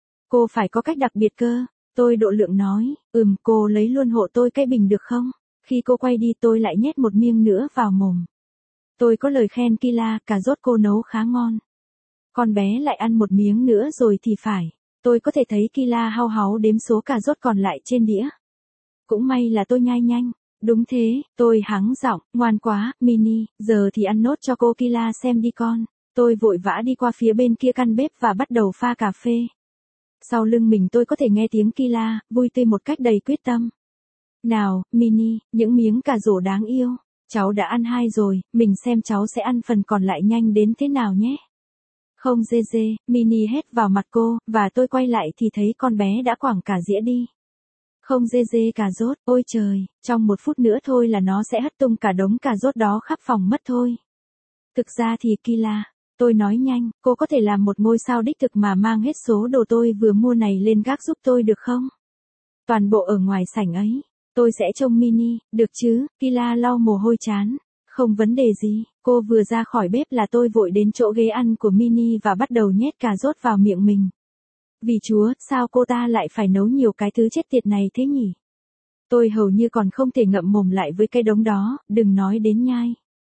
Cô phải có cách đặc biệt cơ. Tôi độ lượng nói, ừm, cô lấy luôn hộ tôi cái bình được không? Khi cô quay đi tôi lại nhét một miếng nữa vào mồm. Tôi có lời khen Kila, cà rốt cô nấu khá ngon. Con bé lại ăn một miếng nữa rồi thì phải. Tôi có thể thấy Kila hao háu đếm số cà rốt còn lại trên đĩa. Cũng may là tôi nhai nhanh. Đúng thế, tôi hắng giọng, ngoan quá, Mini, giờ thì ăn nốt cho cô Kila xem đi con. Tôi vội vã đi qua phía bên kia căn bếp và bắt đầu pha cà phê. Sau lưng mình tôi có thể nghe tiếng Kila, vui tươi một cách đầy quyết tâm. Nào, Mini, những miếng cà rổ đáng yêu. Cháu đã ăn hai rồi, mình xem cháu sẽ ăn phần còn lại nhanh đến thế nào nhé. Không dê dê, Mini hét vào mặt cô, và tôi quay lại thì thấy con bé đã quẳng cả dĩa đi. Không dê dê cà rốt, ôi trời, trong một phút nữa thôi là nó sẽ hất tung cả đống cà rốt đó khắp phòng mất thôi. Thực ra thì Kila, tôi nói nhanh, cô có thể làm một ngôi sao đích thực mà mang hết số đồ tôi vừa mua này lên gác giúp tôi được không? Toàn bộ ở ngoài sảnh ấy, tôi sẽ trông Mini, được chứ? Kila lau mồ hôi chán. Không vấn đề gì, cô vừa ra khỏi bếp là tôi vội đến chỗ ghế ăn của Mini và bắt đầu nhét cà rốt vào miệng mình. Vì Chúa, sao cô ta lại phải nấu nhiều cái thứ chết tiệt này thế nhỉ? Tôi hầu như còn không thể ngậm mồm lại với cái đống đó, đừng nói đến nhai.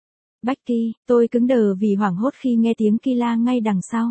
Becky, tôi cứng đờ vì hoảng hốt khi nghe tiếng Kila ngay đằng sau.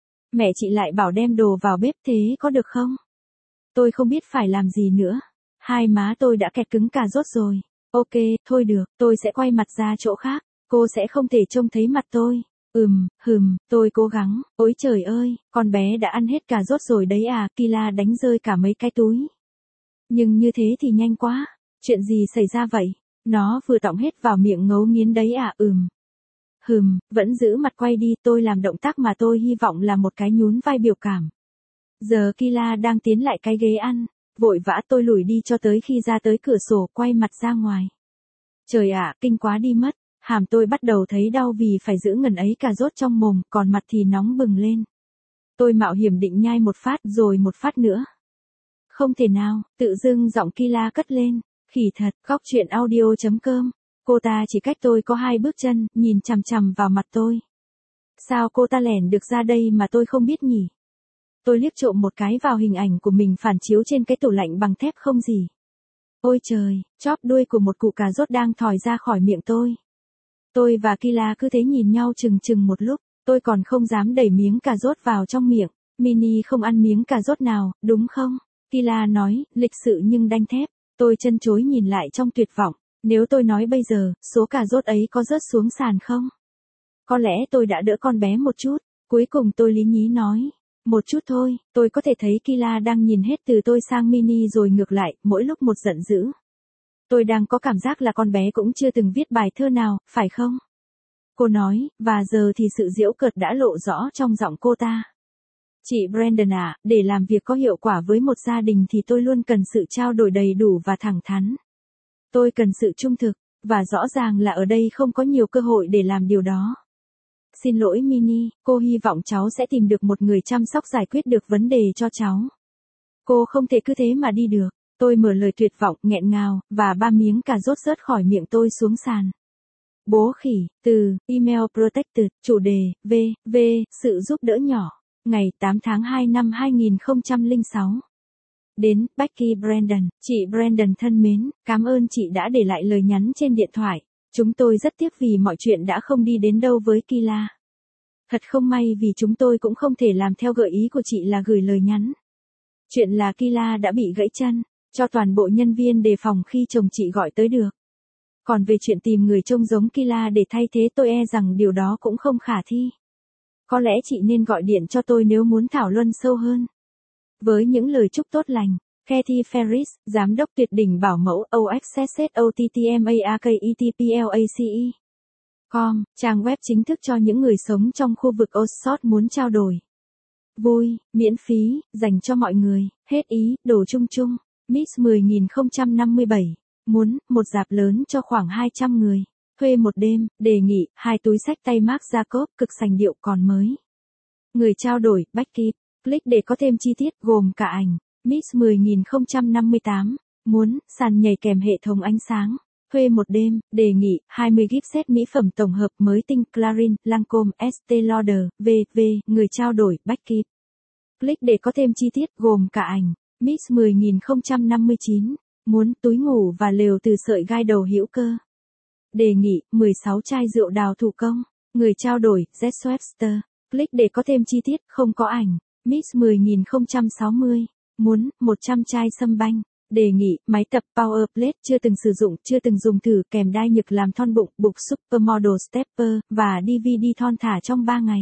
Mẹ chị lại bảo đem đồ vào bếp thế có được không? Tôi không biết phải làm gì nữa. Hai má tôi đã kẹt cứng cà rốt rồi. Ok, thôi được, tôi sẽ quay mặt ra chỗ khác. Cô sẽ không thể trông thấy mặt tôi. Ừm, hừm, tôi cố gắng. Ôi trời ơi, con bé đã ăn hết cà rốt rồi đấy à, Kila đánh rơi cả mấy cái túi. Nhưng như thế thì nhanh quá. Chuyện gì xảy ra vậy? Nó vừa tọng hết vào miệng ngấu nghiến đấy à, ừm. Hừm, vẫn giữ mặt quay đi, tôi làm động tác mà tôi hy vọng là một cái nhún vai biểu cảm. Giờ Kila đang tiến lại cái ghế ăn, vội vã tôi lùi đi cho tới khi ra tới cửa sổ quay mặt ra ngoài. Trời ạ, kinh quá đi mất, hàm tôi bắt đầu thấy đau vì phải giữ ngần ấy cà rốt trong mồm, còn mặt thì nóng bừng lên. Tôi mạo hiểm định nhai một phát rồi một phát nữa. Không thể nào, tự dưng giọng Kila cất lên, khỉ thật, góc chuyện audio chấm com. Cô ta chỉ cách tôi có hai bước chân, nhìn chằm chằm vào mặt tôi. Sao cô ta lẻn được ra đây mà tôi không biết nhỉ? Tôi liếc trộm một cái vào hình ảnh của mình phản chiếu trên cái tủ lạnh bằng thép không gì. Ôi trời, chóp đuôi của một củ cà rốt đang thòi ra khỏi miệng tôi. Tôi và Kila cứ thế nhìn nhau chừng chừng một lúc, tôi còn không dám đẩy miếng cà rốt vào trong miệng. Mini không ăn miếng cà rốt nào, đúng không? Kila nói, lịch sự nhưng đanh thép. Tôi chân chối nhìn lại trong tuyệt vọng. Nếu tôi nói bây giờ, số cà rốt ấy có rớt xuống sàn không? Có lẽ tôi đã đỡ con bé một chút. Cuối cùng tôi lý nhí nói. Một chút thôi, tôi có thể thấy Kila đang nhìn hết từ tôi sang Mini rồi ngược lại, mỗi lúc một giận dữ. Tôi đang có cảm giác là con bé cũng chưa từng viết bài thơ nào, phải không? Cô nói, và giờ thì sự giễu cợt đã lộ rõ trong giọng cô ta. Chị Brandon à, để làm việc có hiệu quả với một gia đình thì tôi luôn cần sự trao đổi đầy đủ và thẳng thắn. Tôi cần sự trung thực, và rõ ràng là ở đây không có nhiều cơ hội để làm điều đó. Xin lỗi Mini, cô hy vọng cháu sẽ tìm được một người chăm sóc giải quyết được vấn đề cho cháu. Cô không thể cứ thế mà đi được. Tôi mở lời tuyệt vọng, nghẹn ngào, và ba miếng cà rốt rớt khỏi miệng tôi xuống sàn. Bố khỉ, từ, email protected, chủ đề, v, v, sự giúp đỡ nhỏ. Ngày tám tháng hai năm hai nghìn không trăm lẻ sáu. Đến, Becky Brandon, chị Brandon thân mến, cảm ơn chị đã để lại lời nhắn trên điện thoại. Chúng tôi rất tiếc vì mọi chuyện đã không đi đến đâu với Kila. Thật không may vì chúng tôi cũng không thể làm theo gợi ý của chị là gửi lời nhắn. Chuyện là Kila đã bị gãy chân, cho toàn bộ nhân viên đề phòng khi chồng chị gọi tới được. Còn về chuyện tìm người trông giống Kila để thay thế tôi e rằng điều đó cũng không khả thi. Có lẽ chị nên gọi điện cho tôi nếu muốn thảo luận sâu hơn. Với những lời chúc tốt lành, Kathy Ferris, Giám đốc tuyệt đỉnh bảo mẫu o ích ét ét o t t m a r k e t p l a c e chấm com, trang web chính thức cho những người sống trong khu vực Oxford muốn trao đổi. Vui, miễn phí, dành cho mọi người, hết ý, đồ chung chung. Miss mười nghìn không trăm năm mươi bảy, muốn, một rạp lớn cho khoảng hai trăm người. Thuê một đêm, đề nghị, hai túi xách tay Marc Jacob cực sành điệu còn mới. Người trao đổi, Becky, click để có thêm chi tiết gồm cả ảnh. Miss mười nghìn không trăm năm mươi tám, muốn, sàn nhảy kèm hệ thống ánh sáng. Thuê một đêm, đề nghị, hai mươi gift set mỹ phẩm tổng hợp mới tinh Clarins, Lancôme, Estée Lauder, vân vân Người trao đổi, Becky. Click để có thêm chi tiết gồm cả ảnh. Miss mười nghìn không trăm năm mươi chín, muốn, túi ngủ và lều từ sợi gai đầu hữu cơ. Đề nghị, mười sáu chai rượu đào thủ công. Người trao đổi, Z Webster. Click để có thêm chi tiết, không có ảnh. Miss mười nghìn không trăm sáu mươi, muốn, một trăm chai sâm banh. Đề nghị, máy tập Power Plate chưa từng sử dụng, chưa từng dùng thử kèm đai nhực làm thon bụng, bục Supermodel Stepper, và đê vê đê thon thả trong ba ngày.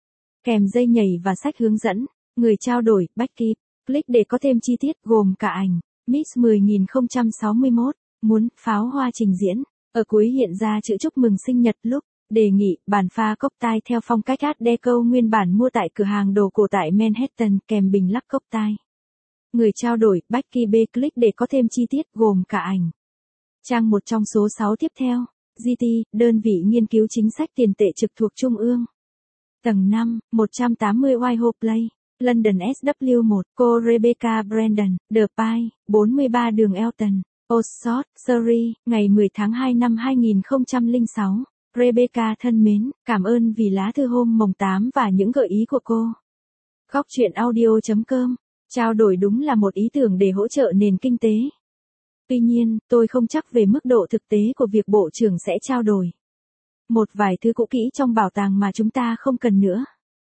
Kèm dây nhảy và sách hướng dẫn. Người trao đổi, Becky. Click để có thêm chi tiết gồm cả ảnh. Miss mười nghìn không trăm sáu mươi mốt, muốn, pháo hoa trình diễn. Ở cuối hiện ra chữ chúc mừng sinh nhật lúc. Đề nghị, bàn pha cocktail theo phong cách Art Deco nguyên bản mua tại cửa hàng đồ cổ tại Manhattan kèm bình lắc cocktail. Người trao đổi, Becky B. Click để có thêm chi tiết gồm cả ảnh. Trang một trong số sáu tiếp theo. giê tê, đơn vị nghiên cứu chính sách tiền tệ trực thuộc Trung ương. Tầng năm, một trăm tám mươi Whitehall Place, London S W một, cô Rebecca Brandon, The Pie, bốn mươi ba đường Elton, Oxford, Surrey, ngày mười tháng hai năm hai nghìn không trăm lẻ sáu. Rebecca thân mến, cảm ơn vì lá thư hôm mồng tám và những gợi ý của cô. Góc chuyện audio chấm com. Trao đổi đúng là một ý tưởng để hỗ trợ nền kinh tế. Tuy nhiên, tôi không chắc về mức độ thực tế của việc Bộ trưởng sẽ trao đổi. Một vài thứ cũ kỹ trong bảo tàng mà chúng ta không cần nữa.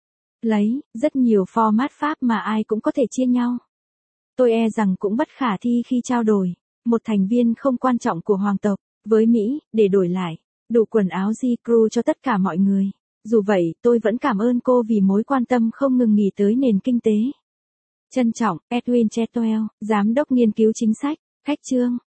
Lấy, rất nhiều format pháp mà ai cũng có thể chia nhau. Tôi e rằng cũng bất khả thi khi trao đổi, một thành viên không quan trọng của hoàng tộc, với Mỹ, để đổi lại, đủ quần áo J.Crew cho tất cả mọi người. Dù vậy, tôi vẫn cảm ơn cô vì mối quan tâm không ngừng nghỉ tới nền kinh tế. Trân trọng, Edwin Chetwell, Giám đốc nghiên cứu chính sách, khách chương.